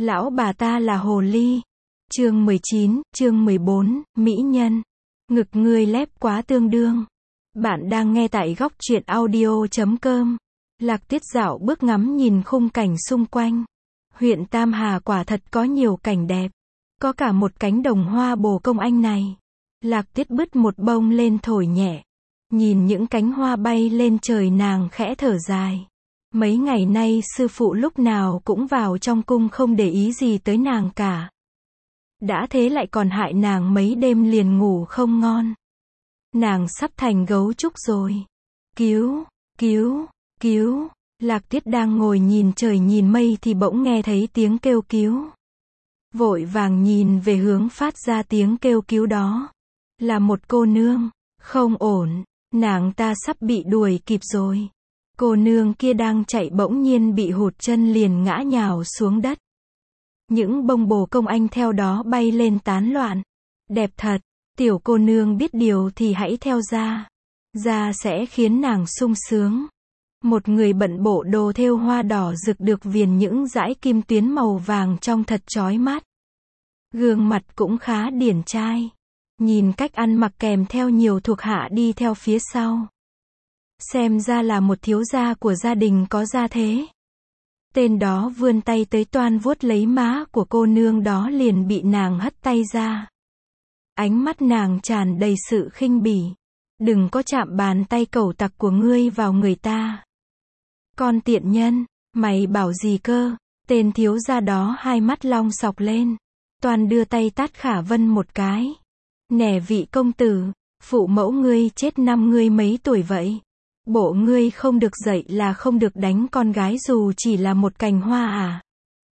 Lão bà ta là hồ ly. Chương 19, chương 14, Mỹ nhân. Ngực ngươi lép quá tương đương. Bạn đang nghe tại góc truyện audio.com. Lạc Tuyết dạo bước ngắm nhìn khung cảnh xung quanh. Huyện Tam Hà quả thật có nhiều cảnh đẹp. Có cả một cánh đồng hoa bồ công anh này. Lạc Tuyết bứt một bông lên thổi nhẹ. Nhìn những cánh hoa bay lên trời nàng khẽ thở dài. Mấy ngày nay sư phụ lúc nào cũng vào trong cung không để ý gì tới nàng cả. Đã thế lại còn hại nàng mấy đêm liền ngủ không ngon. Nàng sắp thành gấu trúc rồi. Cứu, cứu, cứu. Lạc Tuyết đang ngồi nhìn trời nhìn mây thì bỗng nghe thấy tiếng kêu cứu. Vội vàng nhìn về hướng phát ra tiếng kêu cứu đó. Là một cô nương. Không ổn, nàng ta sắp bị đuổi kịp rồi. Cô nương kia đang chạy bỗng nhiên bị hụt chân liền ngã nhào xuống đất. Những bông bồ công anh theo đó bay lên tán loạn. Đẹp thật, tiểu cô nương biết điều thì hãy theo ra. Ra sẽ khiến nàng sung sướng. Một người bận bộ đồ thêu hoa đỏ rực được viền những dải kim tuyến màu vàng trông thật chói mắt. Gương mặt cũng khá điển trai. Nhìn cách ăn mặc kèm theo nhiều thuộc hạ đi theo phía sau. Xem ra là một thiếu gia của gia đình có gia thế. Tên đó vươn tay tới toan vuốt lấy má của cô nương đó liền bị nàng hất tay ra. Ánh mắt nàng tràn đầy sự khinh bỉ. Đừng có chạm bàn tay cẩu tặc của ngươi vào người ta. Con tiện nhân, mày bảo gì cơ? Tên thiếu gia đó hai mắt long sọc lên. Toan đưa tay tát Khả Vân một cái. Nè vị công tử, phụ mẫu ngươi chết năm ngươi mấy tuổi vậy? Bộ ngươi không được dạy là không được đánh con gái dù chỉ là một cành hoa à?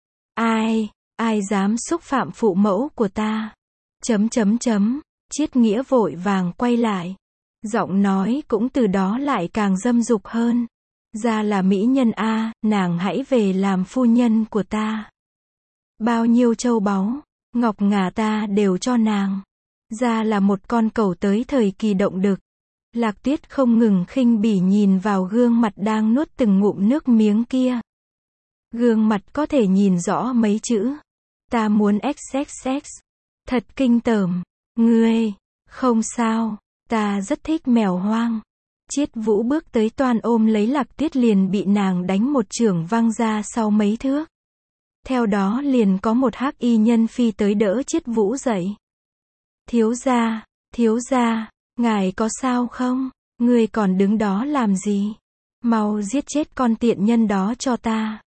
Ai dám xúc phạm phụ mẫu của ta? Triết Nghĩa vội vàng quay lại. Giọng nói cũng từ đó lại càng dâm dục hơn. Ra là mỹ nhân a, nàng hãy về làm phu nhân của ta. Bao nhiêu châu báu, ngọc ngà ta đều cho nàng. Ra là một con cẩu tới thời kỳ động đực. Lạc Tuyết không ngừng khinh bỉ nhìn vào gương mặt đang nuốt từng ngụm nước miếng kia. Gương mặt có thể nhìn rõ mấy chữ. Ta muốn XXX. Thật kinh tởm. Ngươi, không sao, ta rất thích mèo hoang. Triết Vũ bước tới toan ôm lấy Lạc Tuyết liền bị nàng đánh một chưởng văng ra sau mấy thước. Theo đó liền có một hắc y nhân phi tới đỡ Triết Vũ dậy. Thiếu gia, ngài có sao không? Ngươi còn đứng đó làm gì? Mau giết chết con tiện nhân đó cho ta.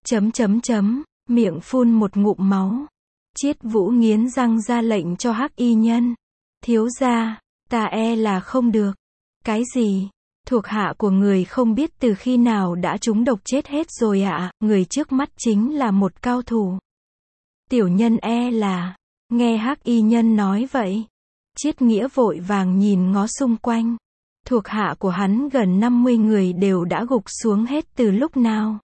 Miệng phun một ngụm máu. Triết Vũ nghiến răng ra lệnh cho hắc y nhân. Thiếu gia, ta e là không được. Cái gì? Thuộc hạ của người không biết từ khi nào đã trúng độc chết hết rồi ạ. Người trước mắt chính là một cao thủ. Tiểu nhân e là. Nghe hắc y nhân nói vậy. Triết Nghĩa vội vàng nhìn ngó xung quanh. Thuộc hạ của hắn gần 50 người đều đã gục xuống hết từ lúc nào.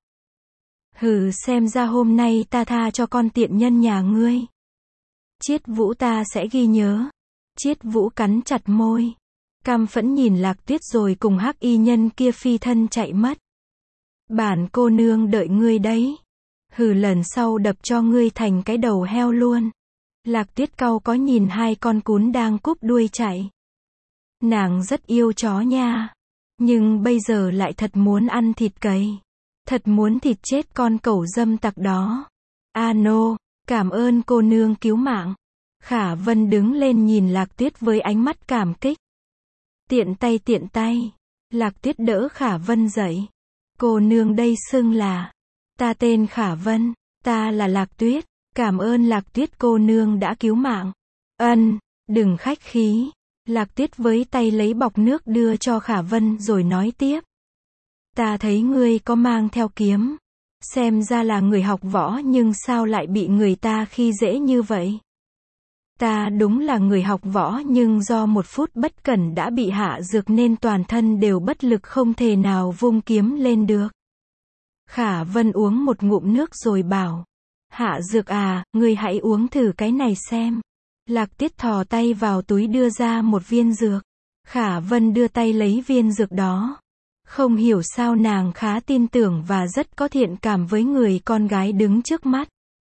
Hừ, xem ra hôm nay ta tha cho con tiện nhân nhà ngươi. Triết Vũ ta sẽ ghi nhớ. Triết Vũ cắn chặt môi. Căm phẫn nhìn Lạc Tuyết rồi cùng hắc y nhân kia phi thân chạy mất. Bản cô nương đợi ngươi đấy. Hừ, lần sau đập cho ngươi thành cái đầu heo luôn. Lạc Tuyết cau có nhìn hai con cún đang cúp đuôi chạy. Nàng rất yêu chó nha. Nhưng bây giờ lại thật muốn ăn thịt cầy. Thật muốn thịt chết con cẩu dâm tặc đó. Nô, cảm ơn cô nương cứu mạng. Khả Vân đứng lên nhìn Lạc Tuyết với ánh mắt cảm kích. Tiện tay. Lạc Tuyết đỡ Khả Vân dậy. Cô nương đây xưng là. Ta tên Khả Vân. Ta là Lạc Tuyết. Cảm ơn Lạc Tuyết cô nương đã cứu mạng. Đừng khách khí. Lạc Tuyết với tay lấy bọc nước đưa cho Khả Vân rồi nói tiếp. Ta thấy ngươi có mang theo kiếm. Xem ra là người học võ nhưng sao lại bị người ta khi dễ như vậy? Ta đúng là người học võ nhưng do một phút bất cẩn đã bị hạ dược nên toàn thân đều bất lực không thể nào vung kiếm lên được. Khả Vân uống một ngụm nước rồi bảo. Hạ dược à, ngươi hãy uống thử cái này xem. Lạc Tuyết thò tay vào túi đưa ra một viên dược. Khả Vân đưa tay lấy viên dược đó. Không hiểu sao nàng khá tin tưởng và rất có thiện cảm với người con gái đứng trước mắt.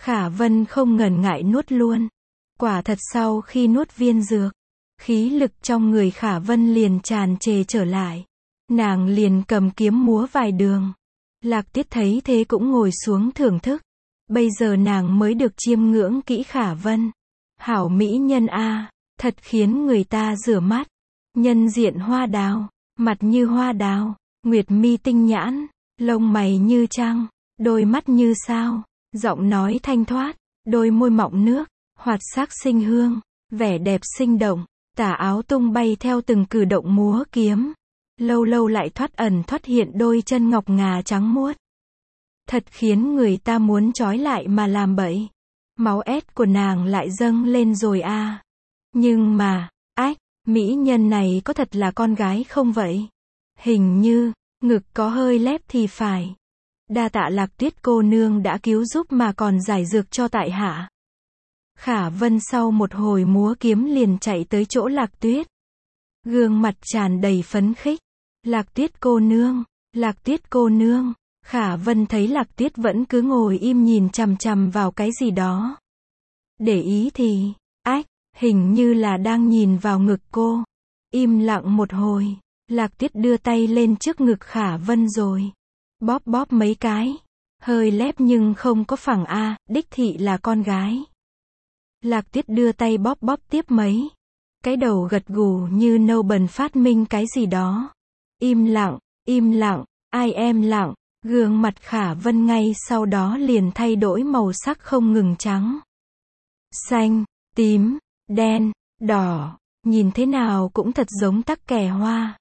Khả Vân không ngần ngại nuốt luôn. Quả thật sau khi nuốt viên dược, khí lực trong người Khả Vân liền tràn trề trở lại. Nàng liền cầm kiếm múa vài đường. Lạc Tuyết thấy thế cũng ngồi xuống thưởng thức. Bây giờ nàng mới được chiêm ngưỡng kỹ Khả Vân. Hảo mỹ nhân a, thật khiến người ta rửa mắt. Nhân diện hoa đào, mặt như hoa đào, nguyệt mi tinh nhãn, lông mày như trăng, đôi mắt như sao, giọng nói thanh thoát, đôi môi mọng nước, hoạt sắc sinh hương, vẻ đẹp sinh động, tà áo tung bay theo từng cử động múa kiếm. Lâu lâu lại thoát ẩn thoát hiện đôi chân ngọc ngà trắng muốt. Thật khiến người ta muốn trói lại mà làm bậy. Máu ét của nàng lại dâng lên rồi a. Nhưng mà, mỹ nhân này có thật là con gái không vậy? Hình như, ngực có hơi lép thì phải. Đa tạ Lạc Tuyết cô nương đã cứu giúp mà còn giải dược cho tại hạ. Khả Vân sau một hồi múa kiếm liền chạy tới chỗ Lạc Tuyết. Gương mặt tràn đầy phấn khích. Lạc Tuyết cô nương, Lạc Tuyết cô nương. Khả Vân thấy Lạc Tuyết vẫn cứ ngồi im nhìn chằm chằm vào cái gì đó. Để ý thì, hình như là đang nhìn vào ngực cô. Im lặng một hồi, Lạc Tuyết đưa tay lên trước ngực Khả Vân rồi bóp bóp mấy cái. Hơi lép nhưng không có phẳng a, đích thị là con gái. Lạc Tuyết đưa tay bóp bóp tiếp mấy cái đầu gật gù như nâu bần phát minh cái gì đó. Im lặng, ai em lặng. Gương mặt Khả Vân ngay sau đó liền thay đổi màu sắc không ngừng trắng, xanh, tím, đen, đỏ, nhìn thế nào cũng thật giống tắc kè hoa.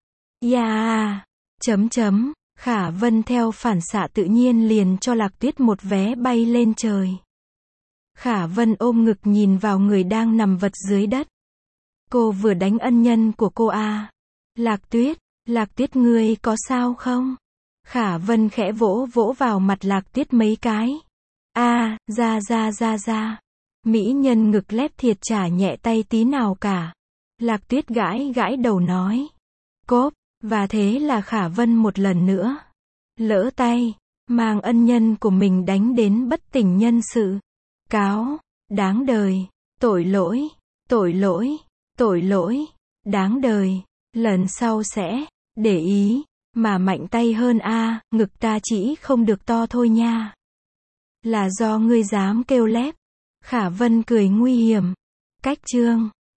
Khả Vân theo phản xạ tự nhiên liền cho Lạc Tuyết một vé bay lên trời. Khả Vân ôm ngực nhìn vào người đang nằm vật dưới đất. Cô vừa đánh ân nhân của cô a. Lạc Tuyết ngươi có sao không? Khả Vân khẽ vỗ vỗ vào mặt Lạc Tuyết mấy cái. Ra. Mỹ nhân ngực lép thiệt chả nhẹ tay tí nào cả. Lạc Tuyết gãi gãi đầu nói. Cốp, và thế là Khả Vân một lần nữa lỡ tay, mang ân nhân của mình đánh đến bất tỉnh nhân sự. Cáo, đáng đời, tội lỗi, đáng đời, lần sau sẽ để ý mà mạnh tay hơn a, ngực ta chỉ không được to thôi nha. Là do ngươi dám kêu lép. Khả Vân cười nguy hiểm. Cách chương